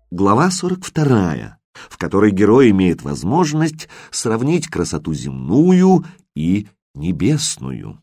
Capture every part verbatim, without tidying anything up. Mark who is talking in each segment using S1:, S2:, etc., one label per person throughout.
S1: Глава сорок вторая, в которой герой имеет возможность сравнить красоту земную и небесную.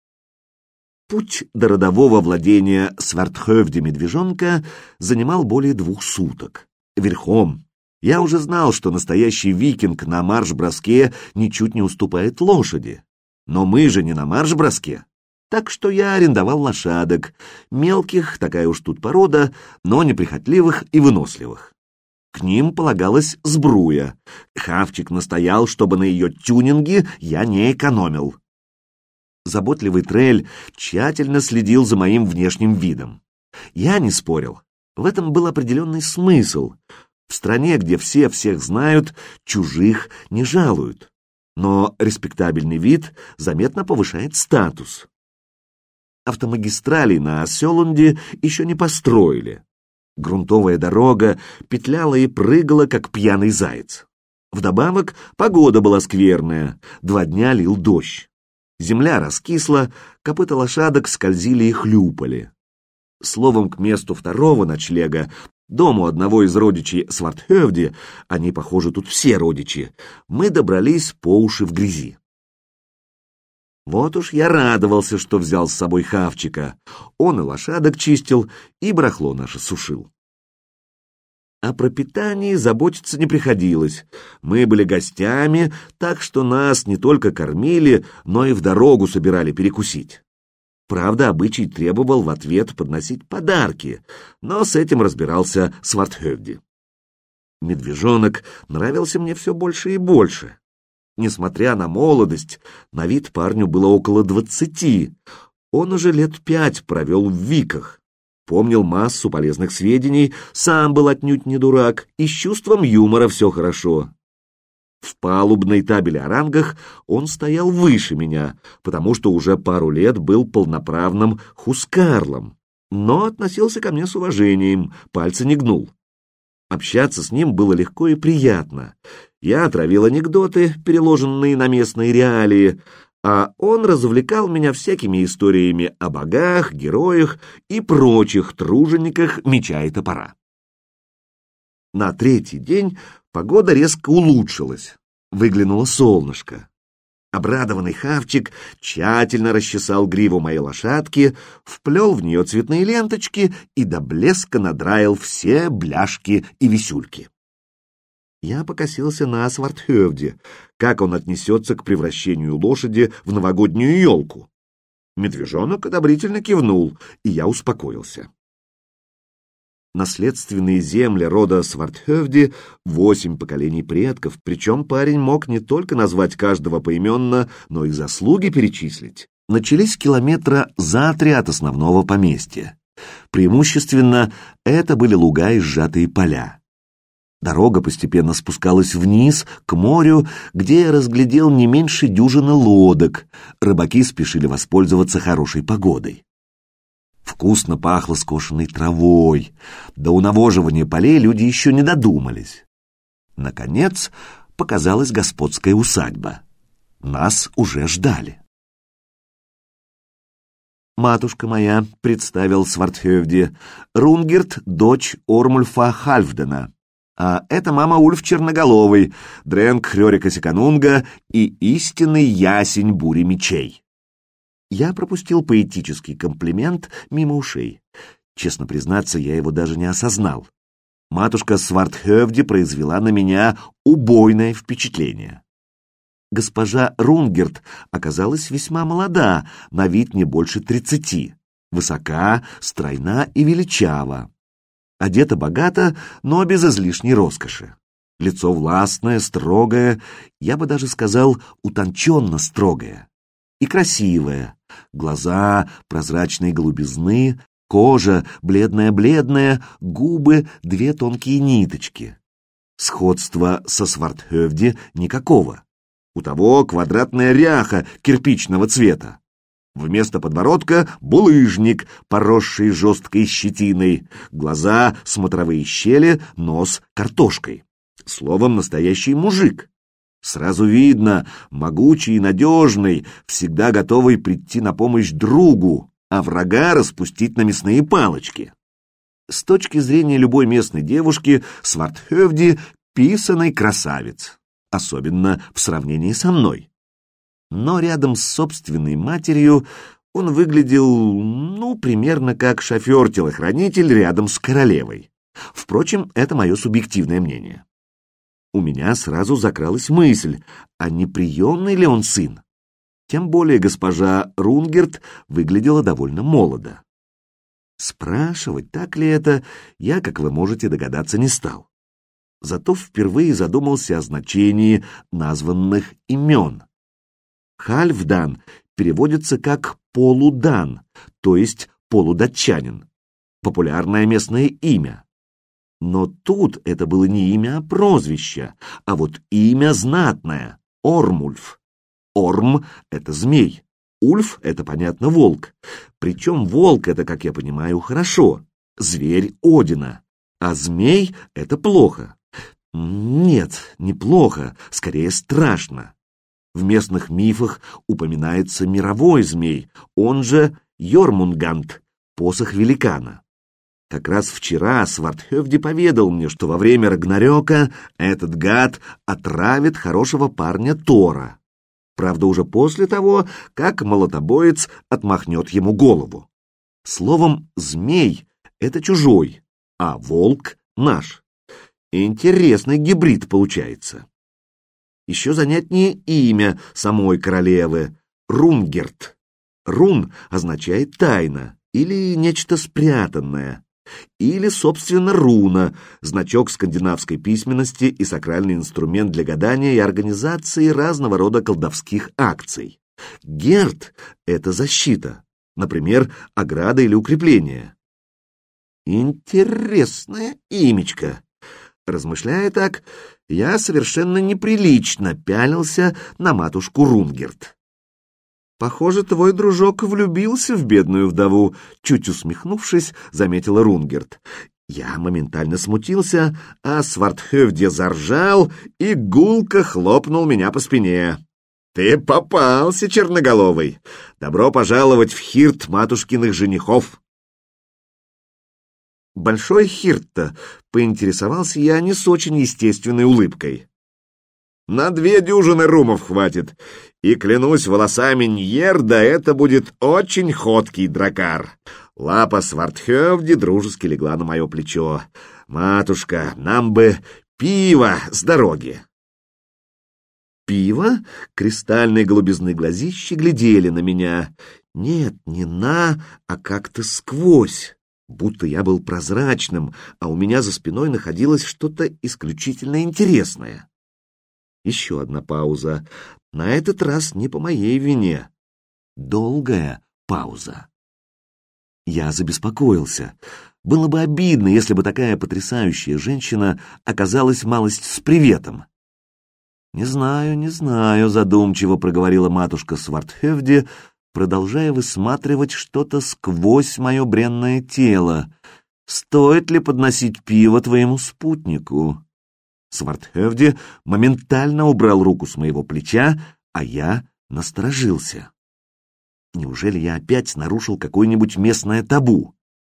S1: Путь до родового владения Свардхövди-медвежонка занимал более двух суток. Верхом. Я уже знал, что настоящий викинг на марш-броске ничуть не уступает лошади. Но мы же не на марш-броске. Так что я арендовал лошадок, мелких, такая уж тут порода, но неприхотливых и выносливых. К ним полагалась сбруя. Хавчик настоял, чтобы на ее тюнинге я не экономил. Заботливый Трель тщательно следил за моим внешним видом. Я не спорил. В этом был определенный смысл. В стране, где все всех знают, чужих не жалуют. Но респектабельный вид заметно повышает статус. Автомагистралей на Селунде еще не построили. Грунтовая дорога петляла и прыгала, как пьяный заяц. Вдобавок погода была скверная, два дня лил дождь. Земля раскисла, копыта лошадок скользили и хлюпали. Словом, к месту второго ночлега, дому одного из родичей Свардхövди, они, похоже, тут все родичи, мы добрались по уши в грязи. Вот уж я радовался, что взял с собой Хавчика. Он и лошадок чистил, и барахло наше сушил. О пропитании заботиться не приходилось. Мы были гостями, так что нас не только кормили, но и в дорогу собирали перекусить. Правда, обычай требовал в ответ подносить подарки, но с этим разбирался Свардхövdi. Медвежонок нравился мне все больше и больше. Несмотря на молодость, на вид парню было около двадцати. Он уже лет пять провел в виках. Помнил массу полезных сведений, сам был отнюдь не дурак, и с чувством юмора все хорошо. В палубной табеле о рангах он стоял выше меня, потому что уже пару лет был полноправным хускарлом, но относился ко мне с уважением, пальцы не гнул. Общаться с ним было легко и приятно. Я отравил анекдоты, переложенные на местные реалии, а он развлекал меня всякими историями о богах, героях и прочих тружениках меча и топора. На третий день погода резко улучшилась. Выглянуло солнышко. Обрадованный Хавчик тщательно расчесал гриву моей лошадки, вплел в нее цветные ленточки и до блеска надраил все бляшки и висюльки. Я покосился на Свардхövdi, как он отнесется к превращению лошади в новогоднюю елку. Медвежонок одобрительно кивнул, и я успокоился. Наследственные земли рода Свардхövdi — восемь поколений предков, причем парень мог не только назвать каждого поименно, но и заслуги перечислить. Начались километра за три от основного поместья. Преимущественно это были луга и сжатые поля. Дорога постепенно спускалась вниз, к морю, где я разглядел не меньше дюжины лодок. Рыбаки спешили воспользоваться хорошей погодой. Вкусно пахло скошенной травой. До унавоживания полей люди еще не додумались. Наконец показалась господская усадьба. Нас уже ждали. «Матушка моя», — представил Свардхövdi, — «Рунгерт, дочь Ормульфа Хальфдена. А это мама Ульф Черноголовый, Дрэнк Хрёрика Секанунга и истинный ясень бури мечей». Я пропустил поэтический комплимент мимо ушей. Честно признаться, я его даже не осознал. Матушка Свардхövdi произвела на меня убойное впечатление. Госпожа Рунгерт оказалась весьма молода, на вид не больше тридцати, высока, стройна и величава. Одета богато, но без излишней роскоши. Лицо властное, строгое, я бы даже сказал, утонченно строгое. И красивая. Глаза прозрачной голубизны, кожа бледная-бледная, губы две тонкие ниточки. Сходства со Свардхövdi никакого. У того квадратная ряха кирпичного цвета. Вместо подбородка булыжник, поросший жесткой щетиной, глаза смотровые щели, нос картошкой. Словом, настоящий мужик. Сразу видно, могучий и надежный, всегда готовый прийти на помощь другу, а врага распустить на мясные палочки. С точки зрения любой местной девушки, Свардхövди — писаный красавец, особенно в сравнении со мной. Но рядом с собственной матерью он выглядел, ну, примерно как шофер-телохранитель рядом с королевой. Впрочем, это мое субъективное мнение. У меня сразу закралась мысль, а не приемный ли он сын? Тем более госпожа Рунгерт выглядела довольно молодо. Спрашивать, так ли это, я, как вы можете догадаться, не стал. Зато впервые задумался о значении названных имен. Хальфдан переводится как «полудан», то есть полудатчанин. Популярное местное имя. Но тут это было не имя, а прозвище, а вот имя знатное — Ормульф. Орм — это змей. Ульф — это, понятно, волк. Причем волк — это, как я понимаю, хорошо. Зверь Одина. А змей — это плохо. Нет, не плохо, скорее страшно. В местных мифах упоминается мировой змей, он же Йормунганд, посох великана. Как раз вчера Свардхövdi поведал мне, что во время Рагнарёка этот гад отравит хорошего парня Тора. Правда, уже после того, как молотобоец отмахнет ему голову. Словом, змей — это чужой, а волк — наш. Интересный гибрид получается. Еще занятнее имя самой королевы — Рунгерт. Рун означает тайна или нечто спрятанное. Или, собственно, руна, значок скандинавской письменности и сакральный инструмент для гадания и организации разного рода колдовских акций. Герт — это защита, например, ограда или укрепление. Интересное имечко. Размышляя так, я совершенно неприлично пялился на матушку Рунгерт. «Похоже, твой дружок влюбился в бедную вдову», — чуть усмехнувшись, заметила Рунгерт. Я моментально смутился, а Свардхövdi заржал и гулко хлопнул меня по спине. «Ты попался, черноголовый! Добро пожаловать в хирт матушкиных женихов!» «Большой хирт-то?» — поинтересовался я не с очень естественной улыбкой. «На две дюжины румов хватит, и, клянусь волосами Ньерда, это будет очень ходкий дракар». Лапа Свардхövdi дружески легла на мое плечо. «Матушка, нам бы пиво с дороги!» Пиво? Кристальные голубизны глазищи глядели на меня. Нет, не на, а как-то сквозь. Будто я был прозрачным, а у меня за спиной находилось что-то исключительно интересное. Еще одна пауза. На этот раз не по моей вине. Долгая пауза. Я забеспокоился. Было бы обидно, если бы такая потрясающая женщина оказалась малость с приветом. «Не знаю, не знаю», — задумчиво проговорила матушка Свардхövdi, продолжая высматривать что-то сквозь мое бренное тело. «Стоит ли подносить пиво твоему спутнику?» Свардхövdi моментально убрал руку с моего плеча, а я насторожился. Неужели я опять нарушил какое-нибудь местное табу?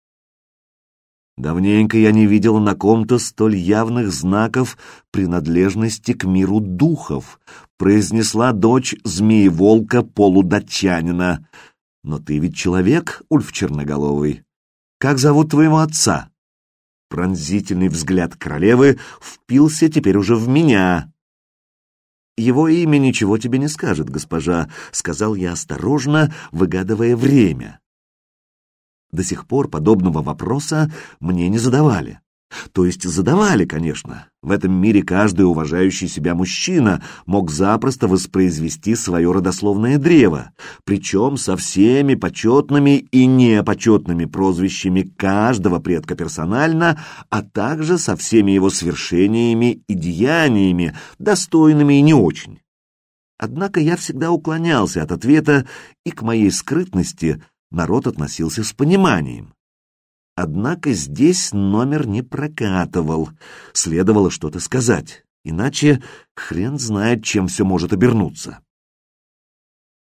S1: Давненько я не видел на ком-то столь явных знаков принадлежности к миру духов, произнесла дочь змеи-волка полудатчанина. Но ты ведь человек, Ульф Черноголовый. Как зовут твоего отца? Пронзительный взгляд королевы впился теперь уже в меня. «Его имя ничего тебе не скажет, госпожа», — сказал я осторожно, выгадывая время. До сих пор подобного вопроса мне не задавали. То есть задавали, конечно. В этом мире каждый уважающий себя мужчина мог запросто воспроизвести свое родословное древо, причем со всеми почетными и непочетными прозвищами каждого предка персонально, а также со всеми его свершениями и деяниями, достойными и не очень. Однако я всегда уклонялся от ответа, и к моей скрытности народ относился с пониманием. Однако здесь номер не прокатывал, следовало что-то сказать, иначе хрен знает, чем все может обернуться.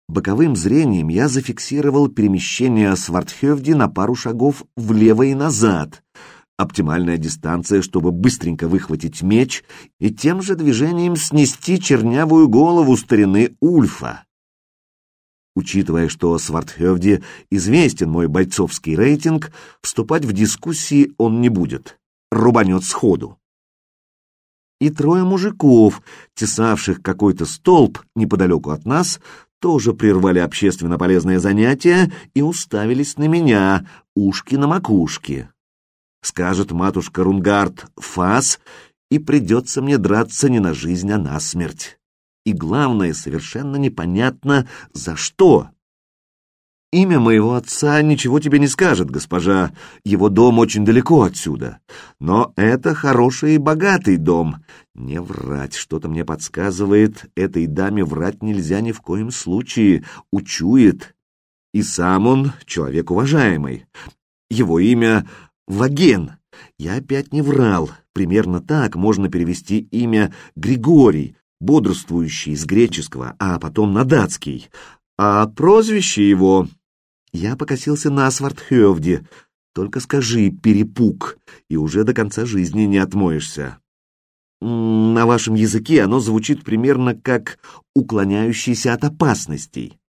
S1: Боковым зрением я зафиксировал перемещение Свардхövди на пару шагов влево и назад. Оптимальная дистанция, чтобы быстренько выхватить меч и тем же движением снести чернявую голову старины Ульфа. Учитывая, что Свардхövди известен мой бойцовский рейтинг, вступать в дискуссии он не будет. Рубанет сходу. И трое мужиков, тесавших какой-то столб неподалеку от нас, тоже прервали общественно полезное занятие и уставились на меня, ушки на макушке. Скажет матушка Рунгард «фас», и придется мне драться не на жизнь, а на смерть. И главное, совершенно непонятно, за что. Имя моего отца ничего тебе не скажет, госпожа, его дом очень далеко отсюда. Но это хороший и богатый дом. Не врать, что-то мне подсказывает, этой даме врать нельзя ни в коем случае, учует. И сам он человек уважаемый. Его имя Ваген. Я опять не врал, примерно так можно перевести имя Григорий, бодрствующий с греческого, а потом на датский. А прозвище его... Я покосился на Свардхövди. Только скажи «перепуг», и уже до конца жизни не отмоешься. На вашем языке оно звучит примерно как «уклоняющийся от опасностей».